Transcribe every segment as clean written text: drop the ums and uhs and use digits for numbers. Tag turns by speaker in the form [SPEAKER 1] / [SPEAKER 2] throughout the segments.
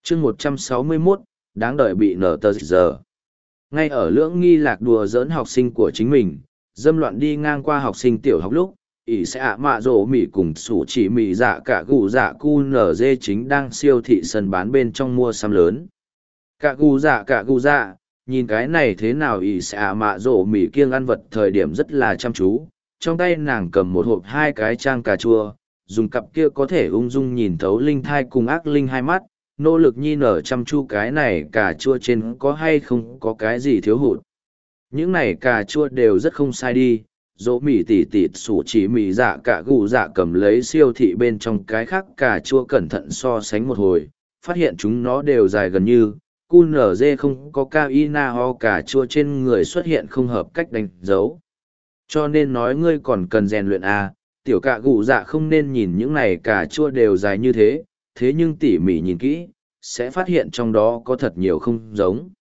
[SPEAKER 1] chương 161, đáng đợi bị nở tờ giờ. Ngay ở lưỡng nghi lạc đùa giỡn học sinh của chính mình, dâm loạn đi ngang qua học sinh tiểu học lúc, ỷ sẽ ạ mạ rổ mỉ cùng sủ chỉ mỉ dạ cả gù dạ cu nở dê chính đang siêu thị sân bán bên trong mua sắm lớn. Cả gù dạ, nhìn cái này thế nào ỷ sẽ ạ mạ rổ mỉ kiêng ăn vật thời điểm rất là chăm chú, trong tay nàng cầm một hộp hai cái trang cà chua, dùng cặp kia có thể ung dung nhìn thấu linh thai cùng ác linh hai mắt, nỗ lực nhi nở chăm chu cái này cà chua trên có hay không có cái gì thiếu hụt. Những này cà chua đều rất không sai đi, dỗ mỉ tỉ tỉ sủ chỉ mỉ dạ cả gù dạ cầm lấy siêu thị bên trong cái khác cà chua cẩn thận so sánh một hồi, phát hiện chúng nó đều dài gần như, QNZ không có cao y na ho cà chua trên người xuất hiện không hợp cách đánh dấu. Cho nên nói ngươi còn cần rèn luyện à, tiểu cà gù dạ không nên nhìn những này cà chua đều dài như thế, thế nhưng tỉ mỉ nhìn kỹ, sẽ phát hiện trong đó có thật nhiều không giống.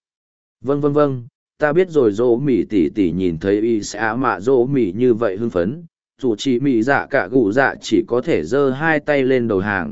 [SPEAKER 1] Vâng, ta biết rồi dỗ mỉ tỉ tỉ nhìn thấy y sẽ mạ dỗ mỉ như vậy hưng phấn, dù chỉ mỉ dạ cả gù dạ chỉ có thể giơ hai tay lên đầu hàng.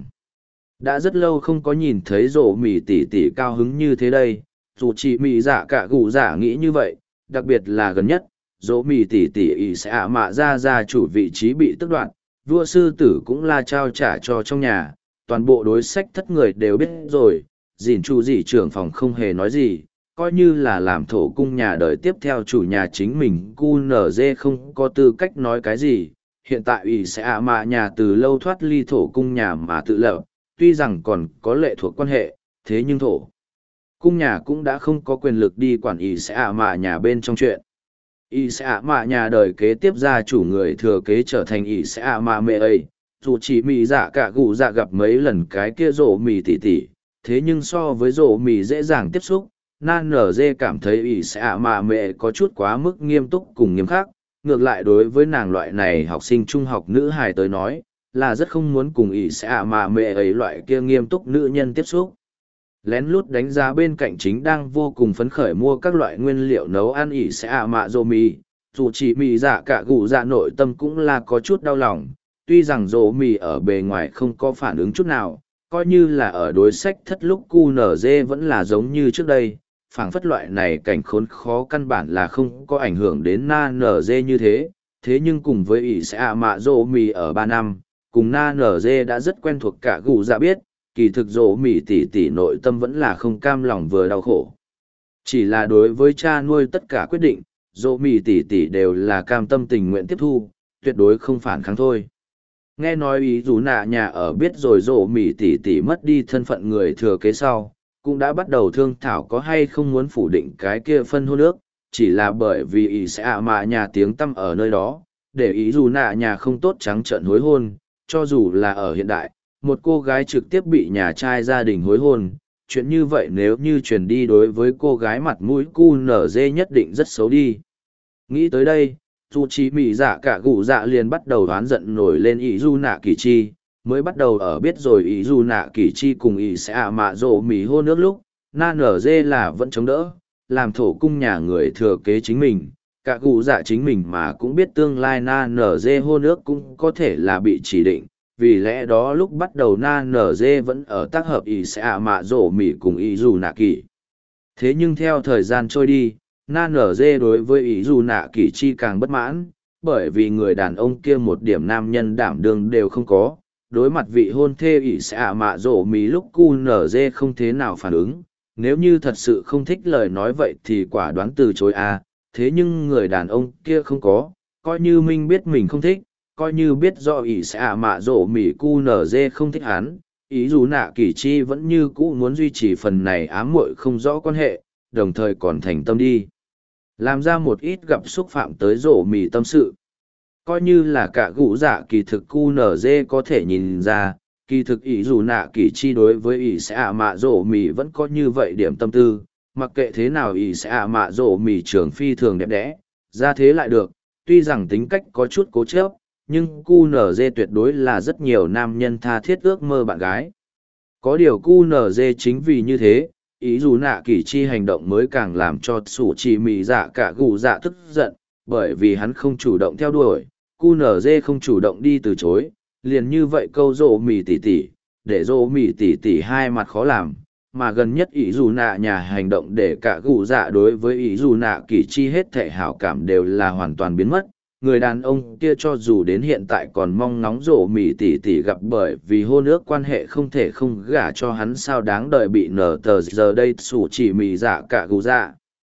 [SPEAKER 1] Đã rất lâu không có nhìn thấy dỗ mỉ tỉ tỉ cao hứng như thế đây, dù chỉ mỉ dạ cả gù dạ nghĩ như vậy, đặc biệt là gần nhất, dỗ mỉ tỉ tỉ y sẽ mạ ra chủ vị trí bị tức đoạn, vua sư tử cũng la trao trả cho trong nhà. Toàn bộ đối sách thất người đều biết rồi, dìn chu dì trưởng phòng không hề nói gì, coi như là làm thổ cung nhà đời tiếp theo chủ nhà chính mình QNZ không có tư cách nói cái gì. Hiện tại ủy sẽ ạ mạ nhà từ lâu thoát ly thổ cung nhà mà tự lập, tuy rằng còn có lệ thuộc quan hệ, thế nhưng thổ cung nhà cũng đã không có quyền lực đi quản ủy sẽ ạ mạ nhà bên trong chuyện. Ủy sẽ ạ mạ nhà đời kế tiếp gia chủ người thừa kế trở thành ủy sẽ ạ mạ mẹ ấy. Dù chỉ mì dạ cả gù dạ gặp mấy lần cái kia rổ mì tỉ tỉ, thế nhưng so với rổ mì dễ dàng tiếp xúc, nan nở dê cảm thấy ỷ sẽ ạ mạ mẹ có chút quá mức nghiêm túc cùng nghiêm khắc, ngược lại đối với nàng loại này học sinh trung học nữ hài tới nói, là rất không muốn cùng ỷ sẽ ạ mạ mẹ ấy loại kia nghiêm túc nữ nhân tiếp xúc. Lén lút đánh giá bên cạnh chính đang vô cùng phấn khởi mua các loại nguyên liệu nấu ăn ỷ sẽ ạ mạ rổ mì, dù chỉ mì dạ cả gù dạ nội tâm cũng là có chút đau lòng. Tuy rằng rổ mì ở bề ngoài không có phản ứng chút nào, coi như là ở đối sách thất lúc QNZ vẫn là giống như trước đây, phảng phất loại này cảnh khốn khó căn bản là không có ảnh hưởng đến NZ như thế, thế nhưng cùng với ỷ sẽ ạ mạ rổ mì ở 3 năm, cùng NZ đã rất quen thuộc cả gù dạ biết, kỳ thực rổ mì tỉ tỉ nội tâm vẫn là không cam lòng vừa đau khổ. Chỉ là đối với cha nuôi tất cả quyết định, rổ mì tỉ tỉ đều là cam tâm tình nguyện tiếp thu, tuyệt đối không phản kháng thôi. Nghe nói ý dù nạ nhà ở biết rồi rổ mỉ tỉ tỉ mất đi thân phận người thừa kế sau, cũng đã bắt đầu thương thảo có hay không muốn phủ định cái kia phân hôn ước, chỉ là bởi vì ý sẽ ạ mạ nhà tiếng tăm ở nơi đó, để ý dù nạ nhà không tốt trắng trợn hối hôn, cho dù là ở hiện đại, một cô gái trực tiếp bị nhà trai gia đình hối hôn, chuyện như vậy nếu như truyền đi đối với cô gái mặt mũi QNZ nhất định rất xấu đi. Nghĩ tới đây, dù chỉ mỉ dạ cả gù dạ liền bắt đầu đoán giận nổi lên ý du nạ kỳ chi, mới bắt đầu ở biết rồi ý du nạ kỳ chi cùng ý sẽ ạ mạ rổ mỉ hôn nước lúc, na nở dê là vẫn chống đỡ, làm thổ cung nhà người thừa kế chính mình, cả gù dạ chính mình mà cũng biết tương lai na nở dê hôn nước cũng có thể là bị chỉ định, vì lẽ đó lúc bắt đầu na nở dê vẫn ở tác hợp ý sẽ ạ mạ rổ mỉ cùng ý du nạ kỳ. Thế nhưng theo thời gian trôi đi, na nở dê đối với ý dù nạ kỳ chi càng bất mãn, bởi vì người đàn ông kia một điểm nam nhân đảm đương đều không có, đối mặt vị hôn thê ỷ sẽ ạ mạ rổ mí lúc cu nở dê không thế nào phản ứng, nếu như thật sự không thích lời nói vậy thì quả đoán từ chối à, thế nhưng người đàn ông kia không có, coi như minh biết mình không thích, coi như biết do ỷ sẽ ạ mạ rổ mí cu nở dê không thích hắn, ý dù nạ kỳ chi vẫn như cũ muốn duy trì phần này ám muội không rõ quan hệ, đồng thời còn thành tâm đi làm ra một ít gặp xúc phạm tới rổ mì tâm sự. Coi như là cả gũ dạ kỳ thực QNZ có thể nhìn ra, kỳ thực ý dù nạ kỳ chi đối với ý sẽ ạ mạ rổ mì vẫn có như vậy điểm tâm tư, mặc kệ thế nào ý sẽ ạ mạ rổ mì trường phi thường đẹp đẽ, ra thế lại được, tuy rằng tính cách có chút cố chấp, nhưng QNZ tuyệt đối là rất nhiều nam nhân tha thiết ước mơ bạn gái. Có điều QNZ chính vì như thế, ý dù nạ kỳ chi hành động mới càng làm cho sủ chỉ mì dạ cả gù dạ tức giận, bởi vì hắn không chủ động theo đuổi, QNZ không chủ động đi từ chối, liền như vậy câu rộ mì tỉ tỉ, để rộ mì tỉ tỉ hai mặt khó làm, mà gần nhất ý dù nạ nhà hành động để cả gù dạ đối với ý dù nạ kỳ chi hết thể hảo cảm đều là hoàn toàn biến mất. Người đàn ông kia cho dù đến hiện tại còn mong ngóng rổ mỉ tỉ tỉ gặp bởi vì hôn ước quan hệ không thể không gả cho hắn sao đáng đời bị nở tờ giờ đây sủ chỉ mỉ dạ cả gù dạ.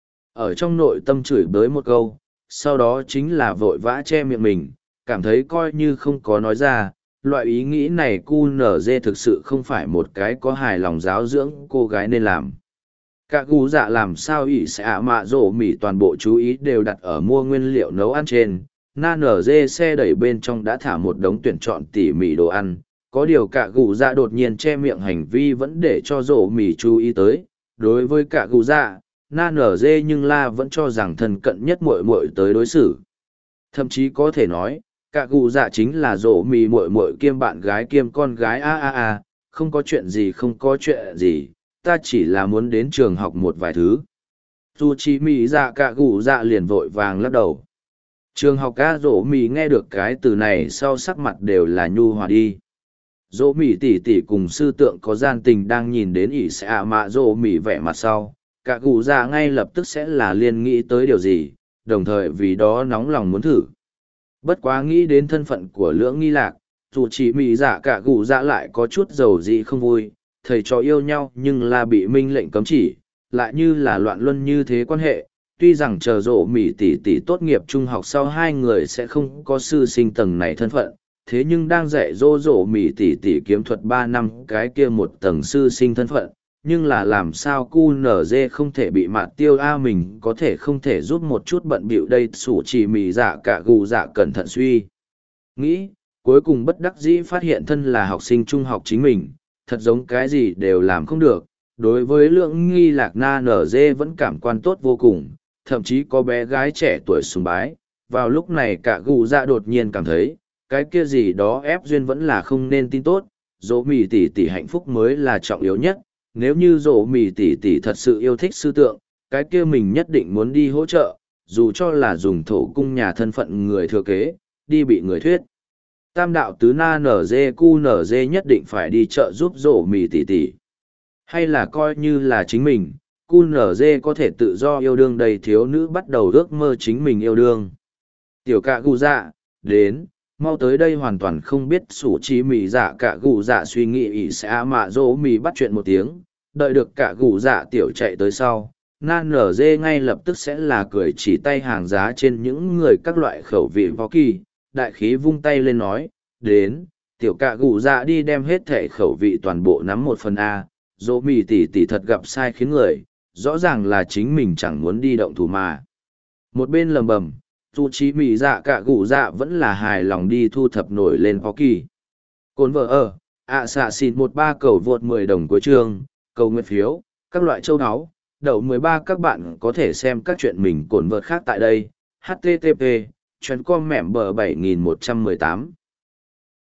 [SPEAKER 1] Ở trong nội tâm chửi bới một câu, sau đó chính là vội vã che miệng mình, cảm thấy coi như không có nói ra. Loại ý nghĩ này QNZ thực sự không phải một cái có hài lòng giáo dưỡng cô gái nên làm. Cả gù dạ làm sao ỷ sẽ ạ mạ rổ mỉ toàn bộ chú ý đều đặt ở mua nguyên liệu nấu ăn trên. Na nở dê xe đẩy bên trong đã thả một đống tuyển chọn tỉ mỉ đồ ăn. Có điều cả gù dạ đột nhiên che miệng hành vi vẫn để cho rổ mỉ chú ý tới. Đối với cả gù dạ, na nở dê nhưng la vẫn cho rằng thân cận nhất muội muội tới đối xử. Thậm chí có thể nói, cả gù dạ chính là rổ mì muội muội kiêm bạn gái kiêm con gái không có chuyện gì không có chuyện gì, ta chỉ là muốn đến trường học một vài thứ. Dù chỉ mì dạ cả gù dạ liền vội vàng lắc đầu. Trường học rổ mì nghe được cái từ này sau sắc mặt đều là nhu hòa đi. Rổ mì tỉ tỉ cùng sư tượng có gian tình đang nhìn đến ỷ sẽ ạ mạ rổ mì vẻ mặt sau, cả gù dạ ngay lập tức sẽ là liên nghĩ tới điều gì, đồng thời vì đó nóng lòng muốn thử. Bất quá nghĩ đến thân phận của lưỡng nghi lạc, dù chỉ mị dạ cả gù dạ lại có chút dầu dị không vui, thầy trò yêu nhau nhưng là bị minh lệnh cấm chỉ, lại như là loạn luân như thế quan hệ. Tuy rằng chờ rộ mỉ tỷ tỷ tốt nghiệp trung học sau hai người sẽ không có sư sinh tầng này thân phận, thế nhưng đang dạy rộ mỉ tỷ tỷ kiếm thuật 3 năm cái kia một tầng sư sinh thân phận, nhưng là làm sao QNZ không thể bị mạt tiêu mình có thể không thể giúp một chút bận bịu đây sủ chỉ mì dạ cả gù dạ cẩn thận suy. Nghĩ, cuối cùng bất đắc dĩ phát hiện thân là học sinh trung học chính mình, thật giống cái gì đều làm không được. Đối với lượng nghi lạc na nở dê vẫn cảm quan tốt vô cùng, thậm chí có bé gái trẻ tuổi sùng bái. Vào lúc này cả gù dạ đột nhiên cảm thấy, cái kia gì đó ép duyên vẫn là không nên tin tốt, dỗ mì tỷ tỷ hạnh phúc mới là trọng yếu nhất. Nếu như rổ mì tỷ tỷ thật sự yêu thích sư tượng, cái kia mình nhất định muốn đi hỗ trợ, dù cho là dùng thổ cung nhà thân phận người thừa kế, đi bị người thuyết. Tam đạo tứ na nở dê cu nở dê nhất định phải đi chợ giúp rổ mì tỷ tỷ. Hay là coi như là chính mình, cu nở dê có thể tự do yêu đương đầy thiếu nữ bắt đầu ước mơ chính mình yêu đương. Tiểu cạ gu dạ, đến. Mau tới đây hoàn toàn không biết sủ trí mì dạ cả gù dạ suy nghĩ ỷ sẽ mạ dỗ mì bắt chuyện một tiếng, đợi được cả gù dạ tiểu chạy tới sau, nan nở dê ngay lập tức sẽ là cười chỉ tay hàng giá trên những người các loại khẩu vị vó kỳ, đại khí vung tay lên nói, đến, tiểu cả gù dạ đi đem hết thẻ khẩu vị toàn bộ nắm 1/1, dỗ mì tỉ tỉ thật gặp sai khiến người, rõ ràng là chính mình chẳng muốn đi động thủ mà. Một bên lầm bầm, dù chí mị dạ cả gù dạ vẫn là hài lòng đi thu thập nổi lên phó kỳ. Cồn vợ xạ xịn 13 cầu vượt 10 đồng của trường, cầu nguyện phiếu, các loại châu áo, đậu 13 các bạn có thể xem các chuyện mình cồn vợt khác tại đây. HTTP, chuyến com mẻm bờ 7118.